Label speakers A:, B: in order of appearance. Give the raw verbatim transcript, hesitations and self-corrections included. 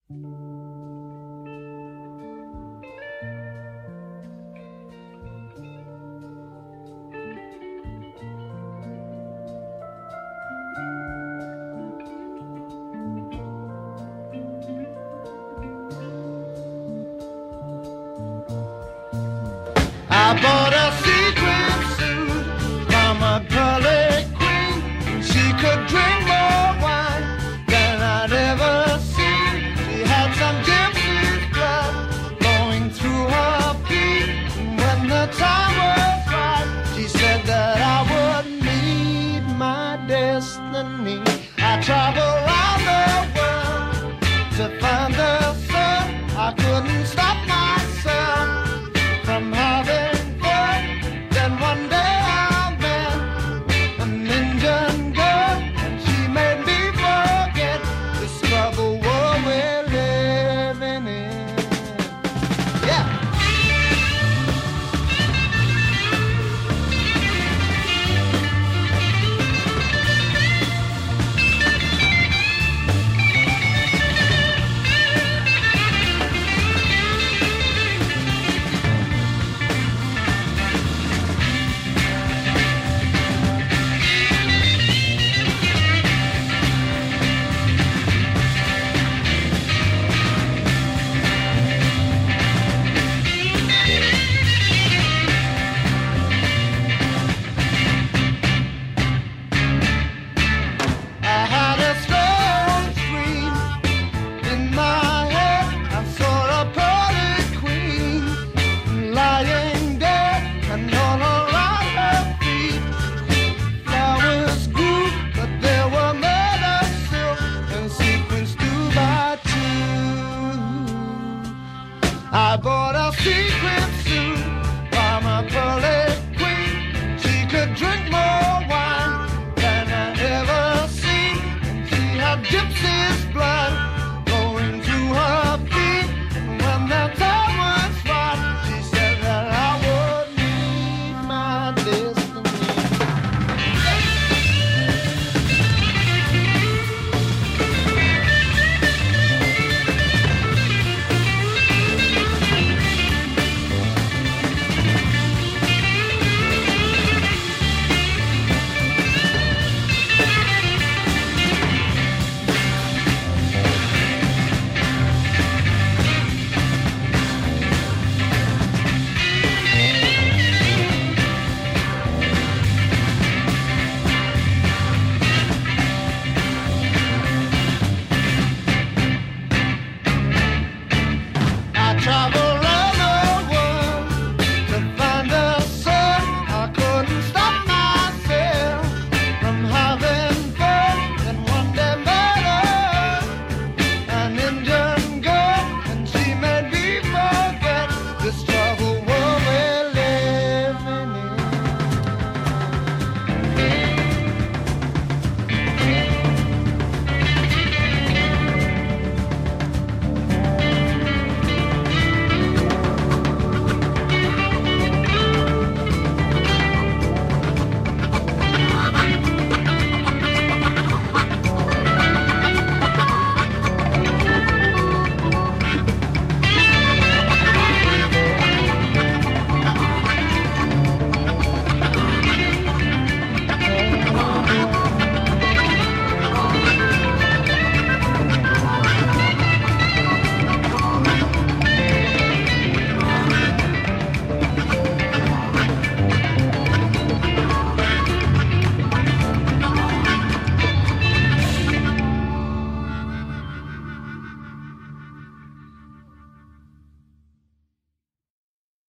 A: I bought a sequin suit from a pearly queen. She could drink more wine than I'd ever seen. She had some gypsy's blood flowing through her feet. And when the time was right, she said that I would meet my destiny. I traveled around the world to find the sun. I couldn't stop myself from having fun. Then one day I met an Indian girl, and she made me forget the struggle world we're living in. Yeah. I bought a seat